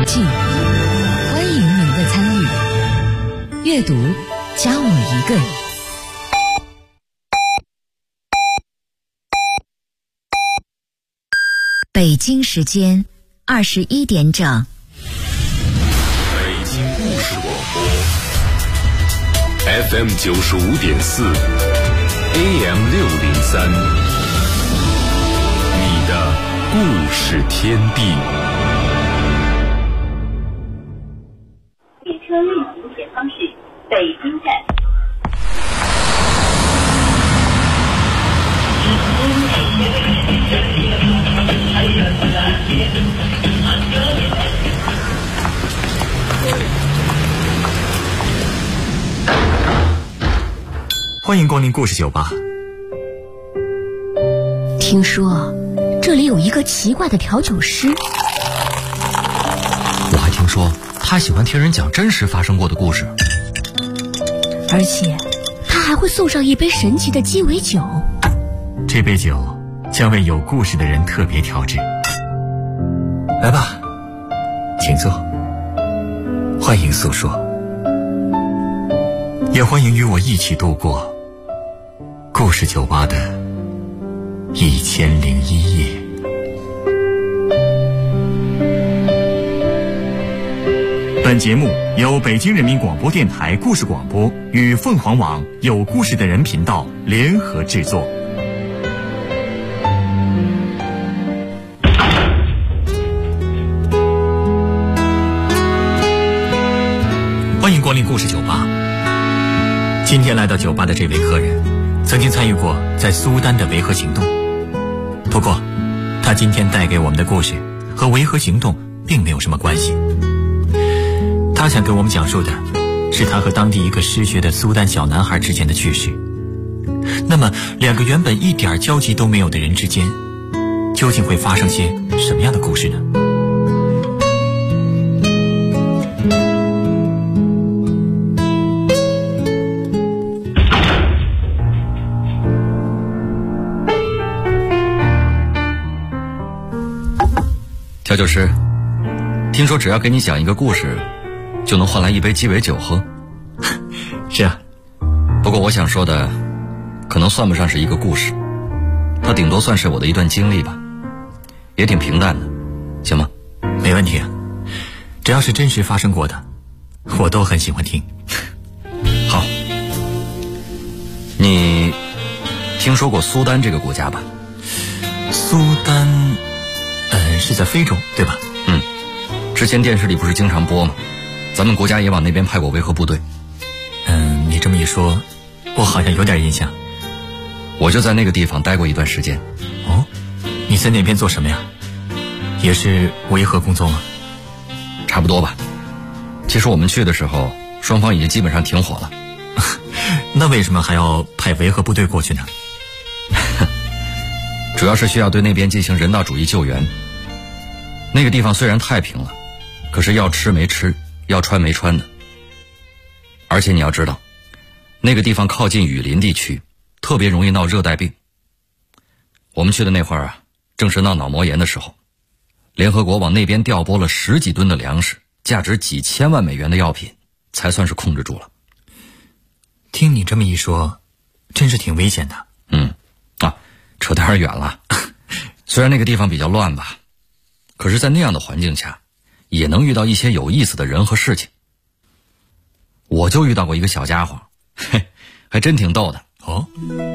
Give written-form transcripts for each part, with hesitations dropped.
际，欢迎您的参与。阅读，加我一个。北京时间21点整。 北京故事广播 FM 95.4 AM 603，你的故事天地。 列车运行前方是北京站。 欢迎光临故事酒吧。 听说这里有一个奇怪的调酒师， 我还听说他喜欢听人讲真实发生过的故事， 而且他还会送上一杯神奇的鸡尾酒。 这杯酒将为有故事的人特别调制。来吧，请坐，欢迎诉说，也欢迎与我一起度过故事酒吧的1001夜。本节目由北京人民广播电台故事广播与凤凰网有故事的人频道联合制作。欢迎光临故事酒吧。今天来到酒吧的这位客人曾经参与过在苏丹的维和行动，不过他今天带给我们的故事和维和行动并没有什么关系。他想跟我们讲述的是他和当地一个失学的苏丹小男孩之间的趣事。那么两个原本一点交集都没有的人之间，究竟会发生些什么样的故事呢？ 调酒师，听说只要给你讲一个故事就能换来一杯鸡尾酒喝。 是啊， 不过我想说的可能算不上是一个故事，它顶多算是我的一段经历吧，也挺平淡的，行吗？ 没问题啊，只要是真实发生过的我都很喜欢听。 好，你听说过苏丹这个国家吧？ 苏丹是在非洲对吧？ 之前电视里不是经常播吗？咱们国家也往那边派过维和部队。 你这么一说我好像有点印象。 我就在那个地方待过一段时间。 哦，你在那边做什么呀？也是维和工作吗？ 差不多吧。其实我们去的时候双方已经基本上停火了。 那为什么还要派维和部队过去呢？ 主要是需要对那边进行人道主义救援。那个地方虽然太平了，可是要吃没吃，要穿没穿的。而且你要知道，那个地方靠近雨林地区，特别容易闹热带病。我们去的那会儿啊，正是闹脑膜炎的时候，联合国往那边调拨了10几吨的粮食，价值几千万美元的药品，才算是控制住了。 听你这么一说，真是挺危险的。 扯得有点远了。虽然那个地方比较乱吧，可是在那样的环境下也能遇到一些有意思的人和事情。我就遇到过一个小家伙，还真挺逗的。 哦，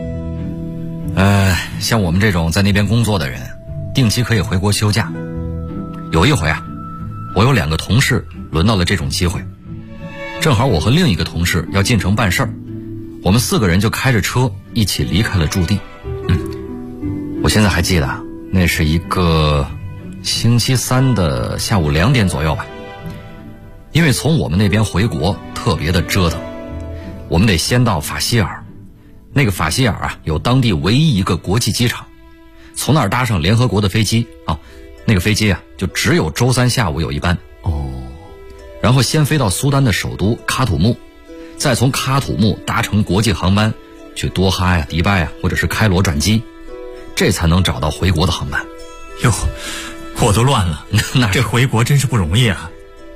像我们这种在那边工作的人，定期可以回国休假。有一回啊，我有2个同事轮到了这种机会，正好我和另一个同事要进城办事儿，我们4个人就开着车一起离开了驻地。我现在还记得，那是一个星期3的下午2点左右吧。因为从我们那边回国特别的折腾，我们得先到法希尔。那个法希尔啊，有当地唯一一个国际机场，从那儿搭上联合国的飞机啊，那个飞机啊就只有周3下午有一班。然后先飞到苏丹的首都喀土穆，再从喀土穆搭乘国际航班去多哈呀、迪拜呀，或者是开罗转机，这才能找到回国的航班。 哟，我都乱了。这回国真是不容易啊。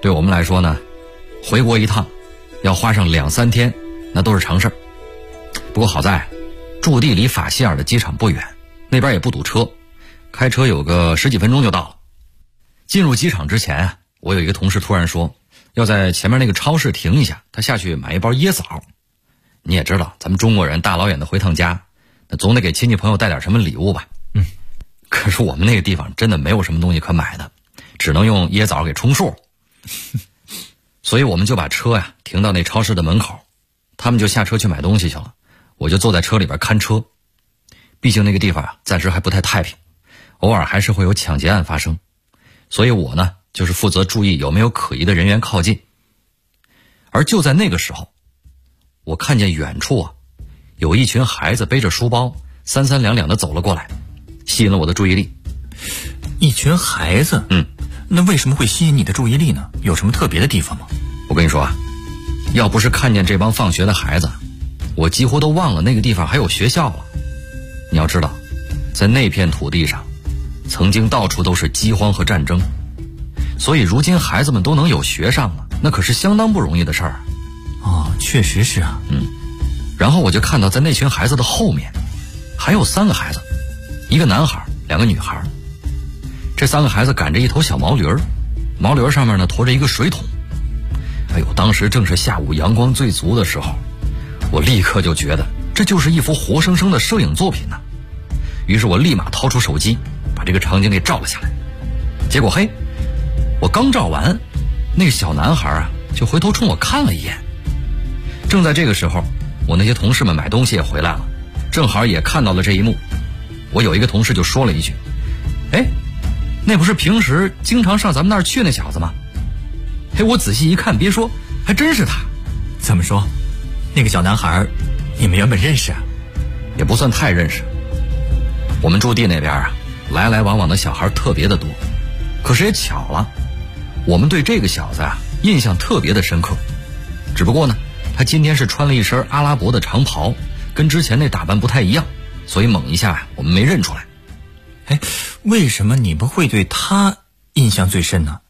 对我们来说呢，回国一趟要花上2、3天，那都是常事儿。不过好在驻地离法希尔的机场不远，那边也不堵车，开车有个10几分钟就到了。进入机场之前，我有一个同事突然说要在前面那个超市停一下，他下去买一包椰枣。你也知道咱们中国人大老远的回趟家，那总得给亲戚朋友带点什么礼物吧。可是我们那个地方真的没有什么东西可买的，只能用椰枣给充数。所以我们就把车呀停到那超市的门口，他们就下车去买东西去了，我就坐在车里边看车。毕竟那个地方啊暂时还不太太平，偶尔还是会有抢劫案发生，所以我呢就是负责注意有没有可疑的人员靠近。而就在那个时候，我看见远处啊有一群孩子背着书包三三两两的走了过来，吸引了我的注意力。 一群孩子？那为什么会吸引你的注意力呢？有什么特别的地方吗？ 我跟你说啊，要不是看见这帮放学的孩子，我几乎都忘了那个地方还有学校了。你要知道，在那片土地上曾经到处都是饥荒和战争，所以如今孩子们都能有学上了，那可是相当不容易的事儿。 确实是啊。 然后我就看到在那群孩子的后面还有3个孩子，一个男孩，2个女孩。这3个孩子赶着一头小毛驴儿，毛驴上面呢驮着一个水桶。哎呦，当时正是下午阳光最足的时候，我立刻就觉得这就是一幅活生生的摄影作品呢。于是我立马掏出手机把这个场景给照了下来。结果嘿，我刚照完，那个小男孩啊就回头冲我看了一眼。正在这个时候，我那些同事们买东西也回来了，正好也看到了这一幕。我有一个同事就说了一句：哎，那不是平时经常上咱们那儿去那小子吗？嘿，我仔细一看，别说，还真是他。 怎么说？那个小男孩你们原本认识啊？ 也不算太认识。我们驻地那边啊，来来往往的小孩特别的多。可是也巧了，我们对这个小子啊印象特别的深刻。只不过呢，他今天是穿了一身阿拉伯的长袍，跟之前那打扮不太一样，所以猛一下我们没认出来。 哎，为什么你们会对他印象最深呢？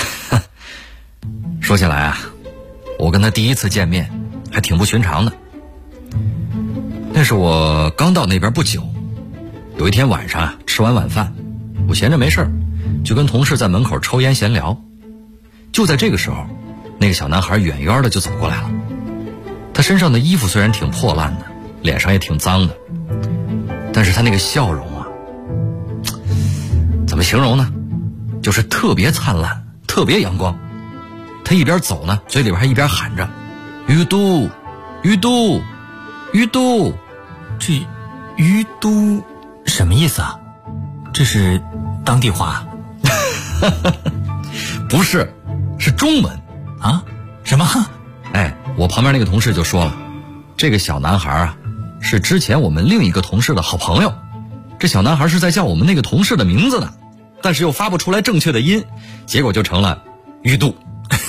说起来啊，我跟他第一次见面还挺不寻常的。那是我刚到那边不久，有一天晚上啊，吃完晚饭，我闲着没事儿，就跟同事在门口抽烟闲聊。就在这个时候，那个小男孩远远的就走过来了。他身上的衣服虽然挺破烂的，脸上也挺脏的，但是他那个笑容啊，怎么形容呢？就是特别灿烂，特别阳光。他一边走呢，嘴里边还一边喊着于都于都于都。 这于都什么意思啊？这是当地话？ 不是，是中文啊？什么？ 哎，我旁边那个同事就说了，这个小男孩啊是之前我们另一个同事的好朋友。这小男孩是在叫我们那个同事的名字呢，但是又发不出来正确的音，结果就成了于都。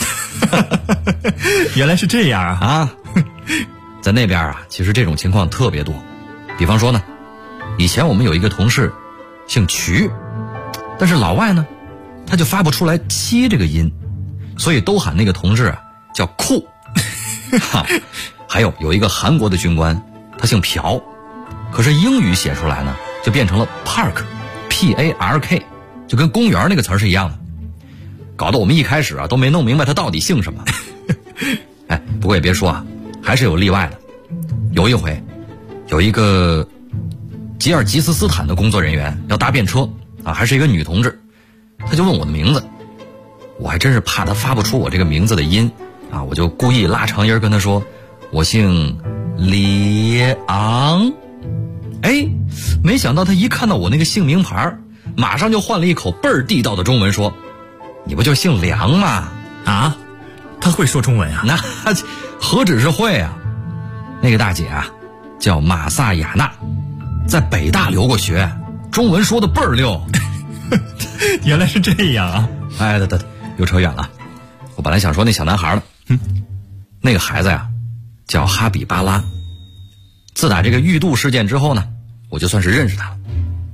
原来是这样啊！ 在那边啊，其实这种情况特别多。比方说呢，以前我们有一个同事姓瞿，但是老外呢他就发不出来七这个音，所以都喊那个同志啊叫酷。还有一个韩国的军官，他姓朴，可是英语写出来呢就变成了 park P-A-R-K， 就跟公园那个词儿是一样的，搞得我们一开始啊都没弄明白他到底姓什么。哎，不过也别说啊，还是有例外的。有一回有一个吉尔吉斯斯坦的工作人员要搭便车啊，还是一个女同志，她就问我的名字，我还真是怕她发不出我这个名字的音啊，我就故意拉长音跟她说我姓李昂。哎，没想到她一看到我那个姓名牌，马上就换了一口倍儿地道的中文说，你不就姓梁吗？ 啊，她会说中文啊？ 那何止是会啊，那个大姐啊叫马萨雅娜，在北大留过学，中文说的倍儿溜。 原来是这样啊！ 哎，对，又扯远了。我本来想说那小男孩了，那个孩子呀叫哈比巴拉。自打这个玉度事件之后呢，我就算是认识他了。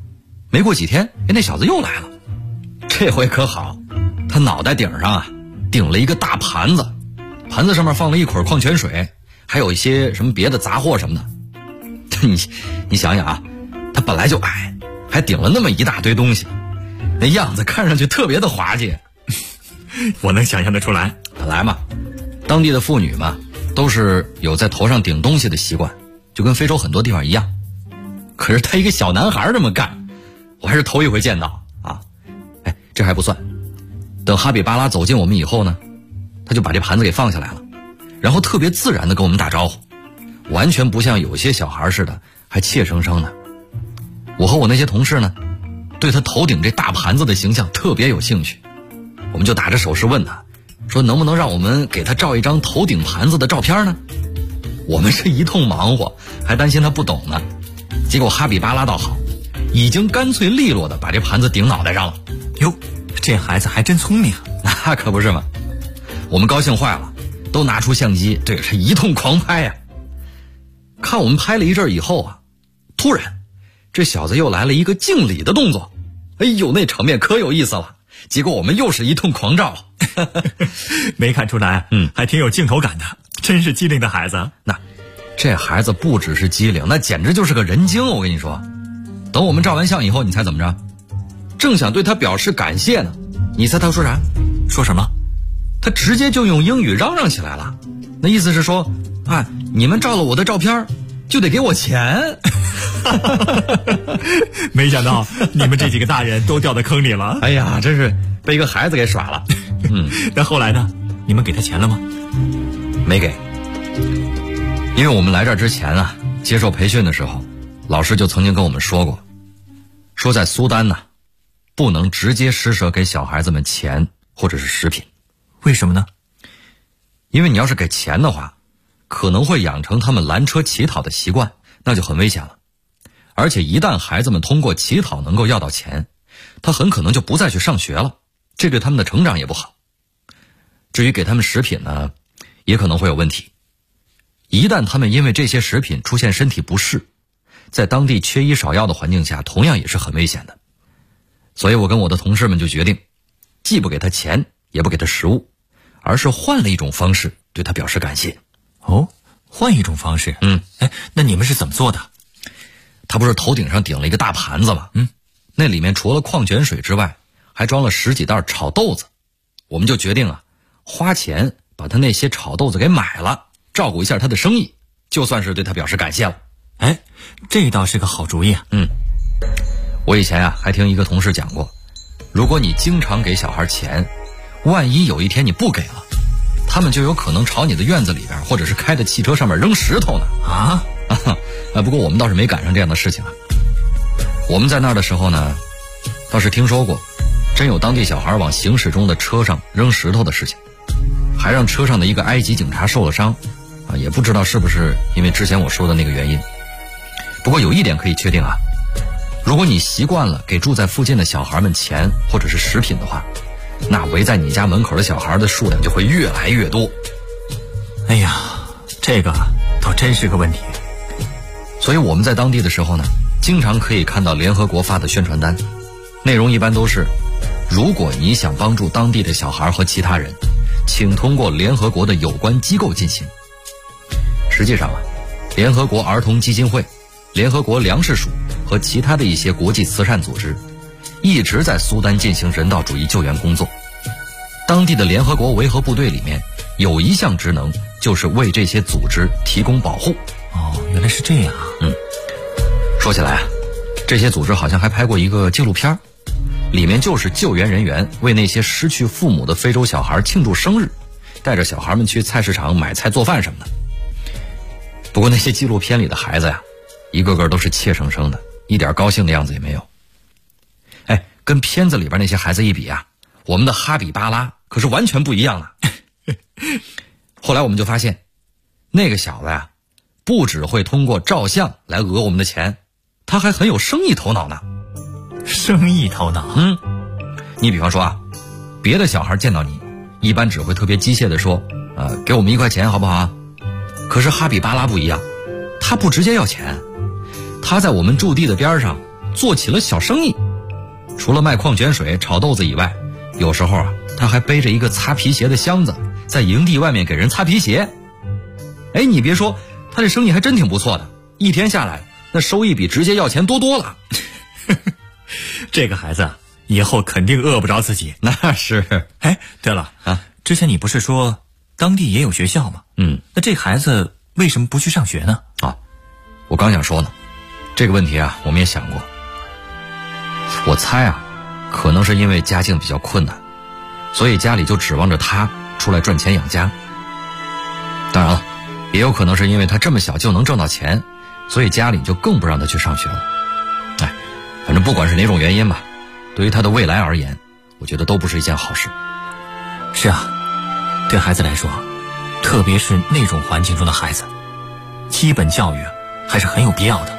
没过几天，那小子又来了。这回可好，他脑袋顶上啊顶了一个大盘子，盘子上面放了一捆矿泉水，还有一些什么别的杂货什么的。你想想啊，他本来就矮，还顶了那么一大堆东西，那样子看上去特别的滑稽。 我能想象得出来。 本来嘛，当地的妇女嘛都是有在头上顶东西的习惯，就跟非洲很多地方一样。可是他一个小男孩这么干，我还是头一回见到啊！哎，这还不算，等哈比巴拉走近我们以后呢，他就把这盘子给放下来了，然后特别自然的跟我们打招呼，完全不像有些小孩似的，还怯生生的。我和我那些同事呢，对他头顶这大盘子的形象特别有兴趣，我们就打着手势问他，说能不能让我们给他照一张头顶盘子的照片呢？我们是一通忙活，还担心他不懂呢。结果哈比巴拉倒好，已经干脆利落的把这盘子顶脑袋上了。 哟，这孩子还真聪明。 那可不是嘛，我们高兴坏了，都拿出相机，这是一通狂拍呀。看我们拍了一阵以后啊，突然这小子又来了一个敬礼的动作，哎呦，那场面可有意思了。结果我们又是一通狂照。 没看出来，还挺有镜头感的，真是机灵的孩子。 那这孩子不只是机灵，那简直就是个人精，我跟你说。等我们照完相以后，你猜怎么着？正想对他表示感谢呢，你猜他说啥？ 说什么？ 他直接就用英语嚷嚷起来了，那意思是说，啊，你们照了我的照片就得给我钱。 没想到你们这几个大人都掉到坑里了。 哎呀，真是被一个孩子给耍了。 那后来呢？你们给他钱了吗？ 没给，因为我们来这儿之前啊，接受培训的时候，老师就曾经跟我们说过，说在苏丹呢，不能直接施舍给小孩子们钱或者是食品。 为什么呢？ 因为你要是给钱的话，可能会养成他们拦车乞讨的习惯，那就很危险了。而且一旦孩子们通过乞讨能够要到钱，他很可能就不再去上学了，这对他们的成长也不好。至于给他们食品呢，也可能会有问题。一旦他们因为这些食品出现身体不适，在当地缺医少药的环境下，同样也是很危险的。所以我跟我的同事们就决定，既不给他钱，也不给他食物，而是换了一种方式对他表示感谢。 哦，换一种方式？哎，那你们是怎么做的？ 他不是头顶上顶了一个大盘子吗？那里面除了矿泉水之外，还装了10几袋炒豆子。我们就决定啊，花钱把他那些炒豆子给买了，照顾一下他的生意，就算是对他表示感谢了。 哎，这倒是个好主意啊。 我以前啊还听一个同事讲过，如果你经常给小孩钱，万一有一天你不给了，他们就有可能朝你的院子里边或者是开的汽车上面扔石头呢。不过我们倒是没赶上这样的事情啊。我们在那儿的时候呢，倒是听说过真有当地小孩往行驶中的车上扔石头的事情，还让车上的一个埃及警察受了伤啊，也不知道是不是因为之前我说的那个原因。不过有一点可以确定啊，如果你习惯了给住在附近的小孩们钱或者是食品的话，那围在你家门口的小孩的数量就会越来越多。 哎呀，这个倒真是个问题。 所以我们在当地的时候呢，经常可以看到联合国发的宣传单，内容一般都是，如果你想帮助当地的小孩和其他人，请通过联合国的有关机构进行。实际上啊，联合国儿童基金会、联合国粮食署和其他的一些国际慈善组织一直在苏丹进行人道主义救援工作。当地的联合国维和部队里面有一项职能，就是为这些组织提供保护。 原来是这样。 说起来啊，这些组织好像还拍过一个纪录片，里面就是救援人员为那些失去父母的非洲小孩庆祝生日，带着小孩们去菜市场买菜做饭什么的。不过那些纪录片里的孩子呀，一个个都是怯生生的，一点高兴的样子也没有。哎，跟片子里边那些孩子一比啊，我们的哈比巴拉可是完全不一样了。后来我们就发现，那个小子呀，不只会通过照相来讹我们的钱，他还很有生意头脑呢。 生意头脑？ 你比方说啊，别的小孩见到你，一般只会特别机械的说，给我们1块钱好不好啊？可是哈比巴拉不一样，他不直接要钱，他在我们驻地的边上做起了小生意。除了卖矿泉水、炒豆子以外，有时候啊， 他还背着一个擦皮鞋的箱子，在营地外面给人擦皮鞋。哎，你别说，他这生意还真挺不错的，一天下来那收益比直接要钱多了。 这个孩子以后肯定饿不着自己。 那是。 哎，对了啊，之前你不是说当地也有学校吗？那这孩子为什么不去上学呢？ 啊，我刚想说呢，这个问题啊，我们也想过。我猜啊，可能是因为家境比较困难，所以家里就指望着他出来赚钱养家。当然了，也有可能是因为他这么小就能挣到钱，所以家里就更不让他去上学了。哎，反正不管是哪种原因吧，对于他的未来而言，我觉得都不是一件好事。 是啊，对孩子来说，特别是那种环境中的孩子，基本教育还是很有必要的。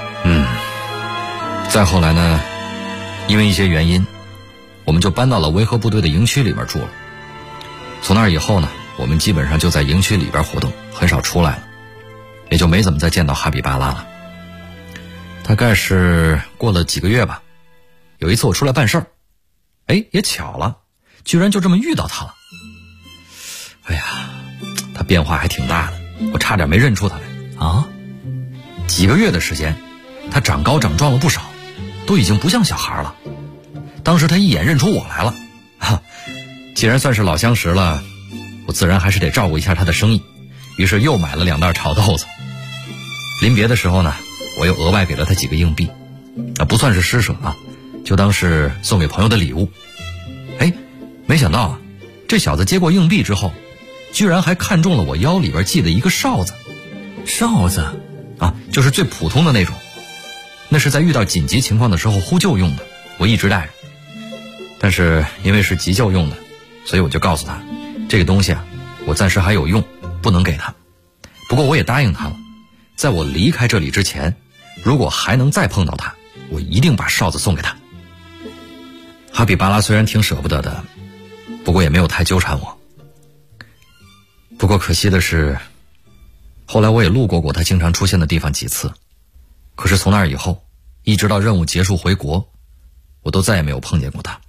再后来呢，因为一些原因，我们就搬到了维和部队的营区里面住了。从那以后呢，我们基本上就在营区里边活动，很少出来了，也就没怎么再见到哈比巴拉了。大概是过了几个月吧，有一次我出来办事儿，哎，也巧了，居然就这么遇到他了。哎呀，他变化还挺大的，我差点没认出他来啊！几个月的时间，他长高长壮了不少，都已经不像小孩了。当时他一眼认出我来了，既然算是老相识了，我自然还是得照顾一下他的生意，于是又买了2袋炒豆子。临别的时候呢，我又额外给了他几个硬币，不算是施舍啊，就当是送给朋友的礼物。哎，没想到啊，这小子接过硬币之后，居然还看中了我腰里边系的一个哨子。 哨子啊，就是最普通的那种，那是在遇到紧急情况的时候呼救用的，我一直带着。但是因为是急救用的，所以我就告诉他，这个东西啊，我暂时还有用，不能给他。不过我也答应他了，在我离开这里之前，如果还能再碰到他，我一定把哨子送给他。哈比巴拉虽然挺舍不得的，不过也没有太纠缠我。不过可惜的是，后来我也路过他经常出现的地方几次，可是从那以后，一直到任务结束回国，我都再也没有碰见过他。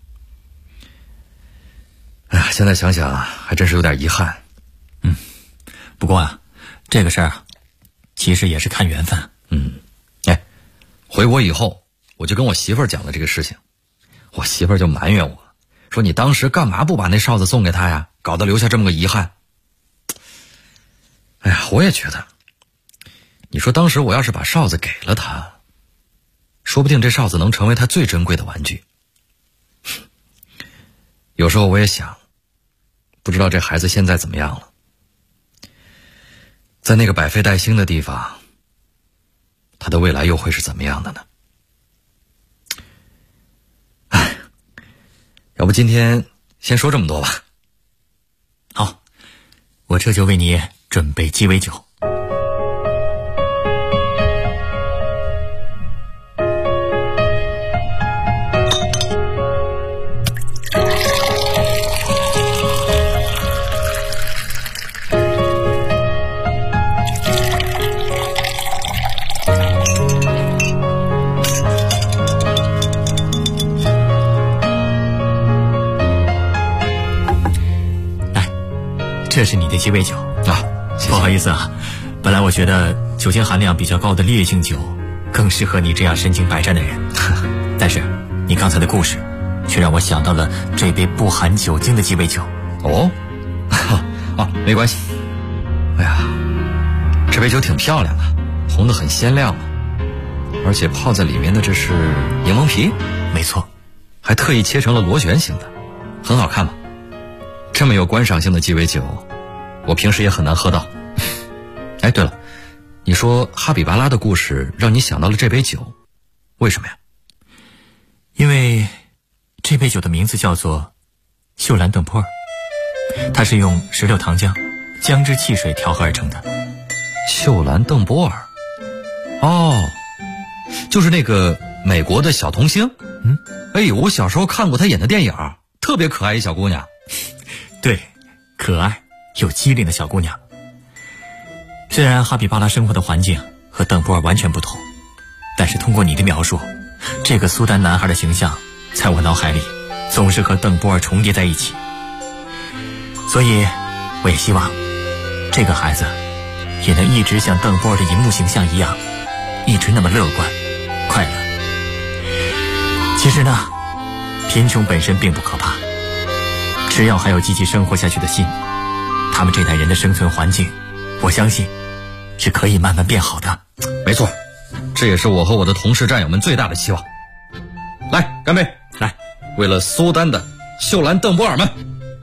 哎呀，现在想想还真是有点遗憾。 不过啊，这个事儿其实也是看缘分。 哎，回国以后，我就跟我媳妇儿讲了这个事情，我媳妇儿就埋怨我，说你当时干嘛不把那哨子送给他呀，搞得留下这么个遗憾。哎呀，我也觉得，你说当时我要是把哨子给了他，说不定这哨子能成为他最珍贵的玩具。有时候我也想，不知道这孩子现在怎么样了，在那个百废待兴的地方，他的未来又会是怎么样的呢？哎，要不今天先说这么多吧。 好，我这就为你准备鸡尾酒。这是你的鸡尾酒啊，谢谢。 不好意思啊，本来我觉得酒精含量比较高的烈性酒更适合你这样身经百战的人，但是你刚才的故事却让我想到了这杯不含酒精的鸡尾酒。 哦，没关系。哎呀，这杯酒挺漂亮的，红得很鲜亮嘛，而且泡在里面的这是柠檬皮， 没错， 还特意切成了螺旋形的，很好看嘛。这么有观赏性的鸡尾酒，我平时也很难喝到。哎，对了，你说哈比巴拉的故事让你想到了这杯酒，为什么呀？ 因为这杯酒的名字叫做秀兰邓波尔，它是用16糖浆、姜汁汽水调和而成的。 秀兰邓波尔，哦，就是那个美国的小童星。哎，我小时候看过她演的电影，特别可爱一小姑娘。 对，可爱又机灵的小姑娘。虽然哈比巴拉生活的环境和邓波尔完全不同，但是通过你的描述，这个苏丹男孩的形象在我脑海里总是和邓波尔重叠在一起。 所以我也希望这个孩子也能一直像邓波尔的荧幕形象一样，一直那么乐观快乐。其实呢，贫穷本身并不可怕，只要还有积极生活下去的心，他们这代人的生存环境，我相信是可以慢慢变好的。 没错，这也是我和我的同事战友们最大的希望。来，干杯！ 来， 为了苏丹的秀兰邓波尔们。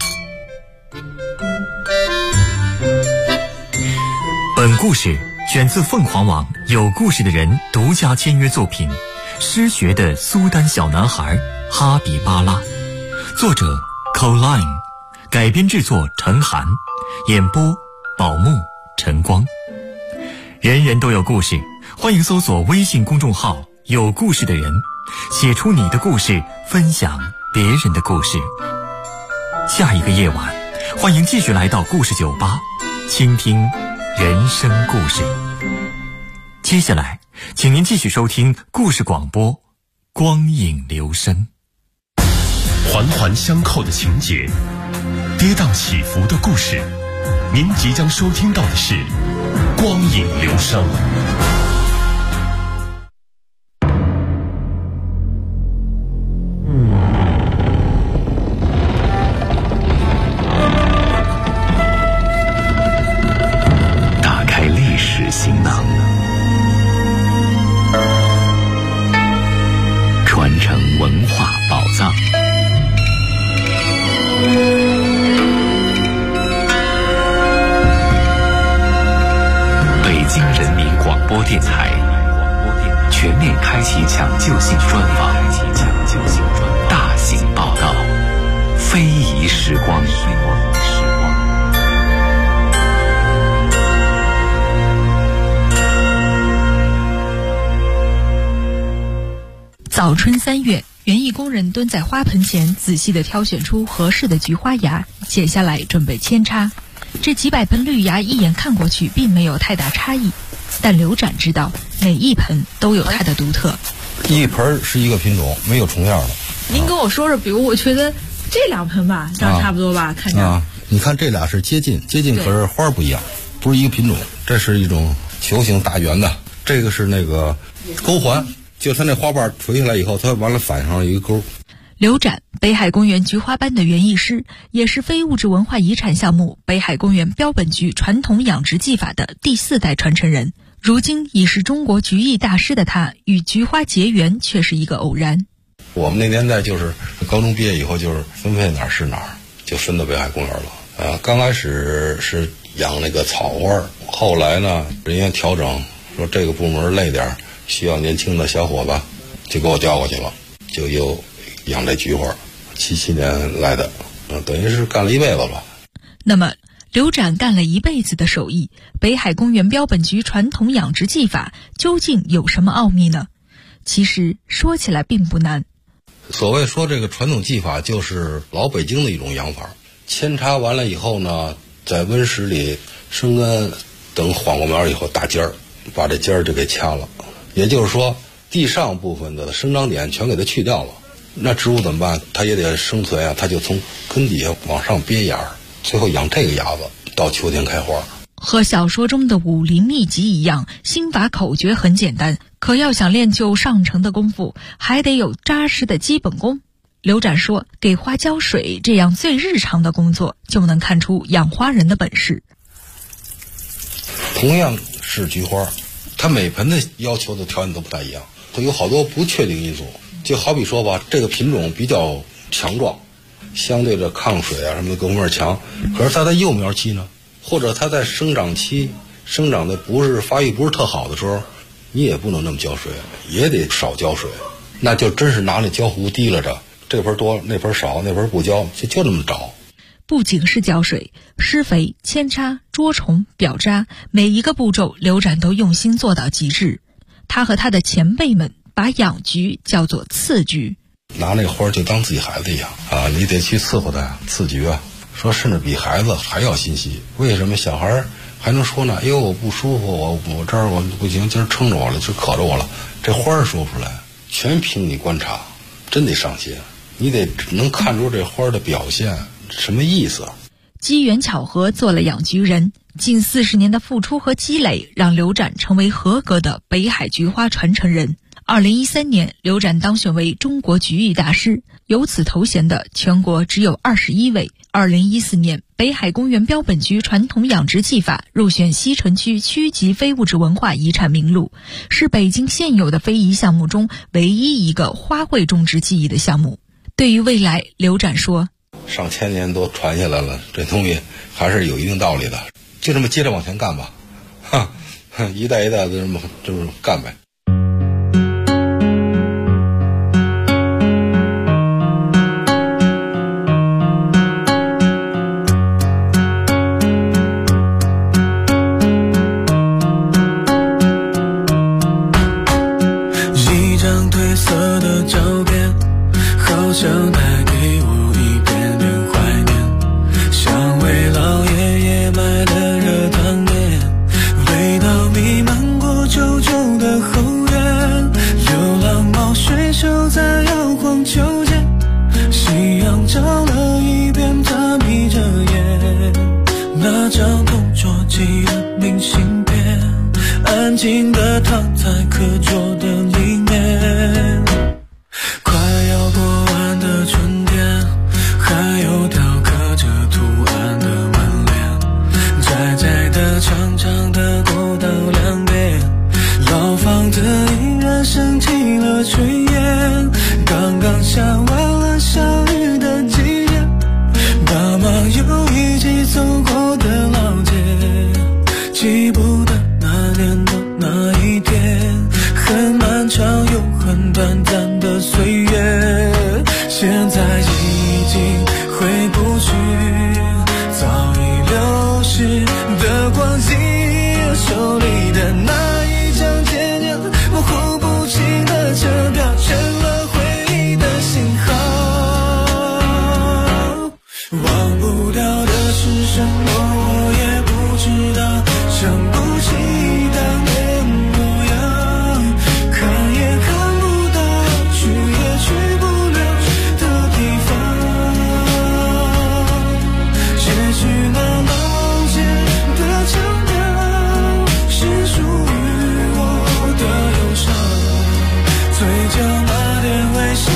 本故事选自凤凰网有故事的人独家签约作品《失学的苏丹小男孩哈比巴拉》，作者 Coline， 改编制作陈涵，演播宝木、陈光。人人都有故事，欢迎搜索微信公众号有故事的人，写出你的故事，分享别人的故事。下一个夜晚，欢迎继续来到故事酒吧，倾听人生故事。接下来请您继续收听故事广播《光影留声》。 环环相扣的情节，跌宕起伏的故事，您即将收听到的是《光影留声》。打开历史行囊，传承文化宝藏。北京人民广播电台全面开启抢救性专访，大型报道，非遗时光。 早春3月，园艺工人蹲在花盆前，仔细地挑选出合适的菊花芽，剪下来准备扦插。这几百盆绿芽一眼看过去并没有太大差异，但刘展知道每一盆都有它的独特。 一盆是一个品种，没有重样的。 您跟我说说，比如我觉得这2盆吧，长差不多吧，看着。 你看这俩是接近，可是花不一样，不是一个品种。这是一种球形大圆的，这个是那个钩环，就它那花瓣垂下来以后，它完了反上一个钩。 刘展，北海公园菊花班的园艺师，也是非物质文化遗产项目北海公园标本菊传统养殖技法的第4代传承人。如今已是中国菊艺大师的他，与菊花结缘却是一个偶然。 我们那年代就是高中毕业以后，就是分配哪儿是哪儿，就分到北海公园了。刚开始是养那个草花，后来呢，人家调整说这个部门累点，需要年轻的小伙子，就给我调过去了，就又养这菊花，77年来的，等于是干了一辈子了。 那么刘展干了一辈子的手艺，北海公园标本菊传统养殖技法究竟有什么奥秘呢？其实说起来并不难。 所谓说这个传统技法，就是老北京的一种养法。扦插完了以后呢，在温室里生根，等缓过苗以后打尖儿，把这尖儿就给掐了。也就是说，地上部分的生长点全给它去掉了。那植物怎么办？它也得生存啊，它就从根底下往上憋芽，最后养这个芽子，到秋天开花。 和小说中的武林秘籍一样，心法口诀很简单，可要想练就上乘的功夫，还得有扎实的基本功。刘展说，给花浇水这样最日常的工作，就能看出养花人的本事。 同样是菊花，它每盆的要求的条件都不太一样，它有好多不确定因素。就好比说吧，这个品种比较强壮，相对的抗水啊什么的各方面强，可是它在幼苗期呢，或者它在生长期生长的不是发育不是特好的时候，你也不能那么浇水，也得少浇水，那就真是拿那浇壶提拉着，这盆多那盆少，那盆不浇，就这么找。 不仅是浇水，施肥、扦插、捉虫、表扎，每一个步骤刘展都用心做到极致。他和他的前辈们把养菊叫做刺菊， 拿那花就当自己孩子一样啊，你得去伺候它，刺菊啊，说甚至比孩子还要心细。为什么小孩还能说呢？哎呦，我不舒服，我这儿我不行，今儿撑着我了，就渴着我了。这花儿说不出来，全凭你观察，真得上心，你得能看出这花的表现什么意思。 机缘巧合做了养菊人，近40年的付出和积累让刘展成为合格的北海菊花传承人。2013年，刘展当选为中国菊艺大师，有此头衔的全国只有21位。2014年，北海公园标本菊传统养殖技法入选西城区区级非物质文化遗产名录，是北京现有的非遗项目中唯一一个花卉种植技艺的项目。对于未来，刘展说， 上千年都传下来了，这东西还是有一定道理的，就这么接着往前干吧，一代一代的这么干呗。 一张褪色的照片，好像带给我一点点怀念，像为老爷爷买的热汤面，味道弥漫过旧旧的后院，流浪猫睡熟在摇晃秋千，夕阳照了一遍，它眯着眼，那张同桌寄的明信片，安静地躺在课桌的里面。快要过完的春天，还有条刻着图案的门帘，窄窄的长长的过道两边，老房子依然升起了炊烟，刚刚下完了小雨的季节，爸妈又一起走过的老街，记不得那年的那一天，很漫长又很短暂的岁月，现在已经回不去早已流逝的光景，手里的那一张渐渐模糊不清的车票，成了回忆的信号。忘不掉的是什么我也不知道，想不起当年模样，看也看不到，去也去不了的地方，也许那老街的腔调是属于我的忧伤，嘴角那点微笑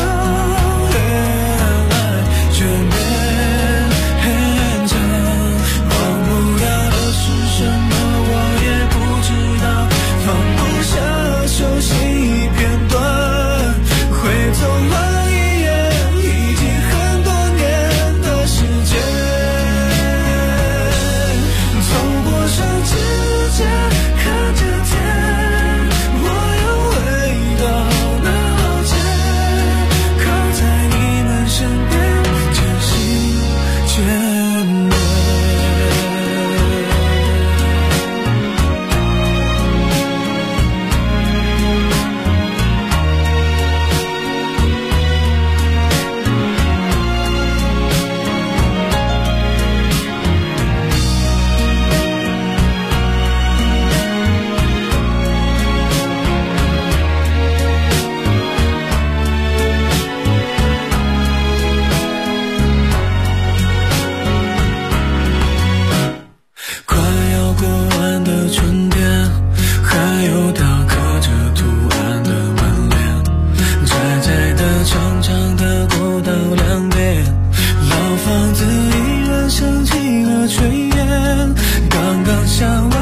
却勉强，忘不掉的是什么我也不知道，放不下熟悉片段，会走完一页已经很多年的时间，走过山之间看着天，我又回到那老街，靠在你们身边渐行渐远。快要过完的春天，还有条刻着图案的门帘，窄窄的长长的过道两边，老房子依然升起了炊烟，刚刚下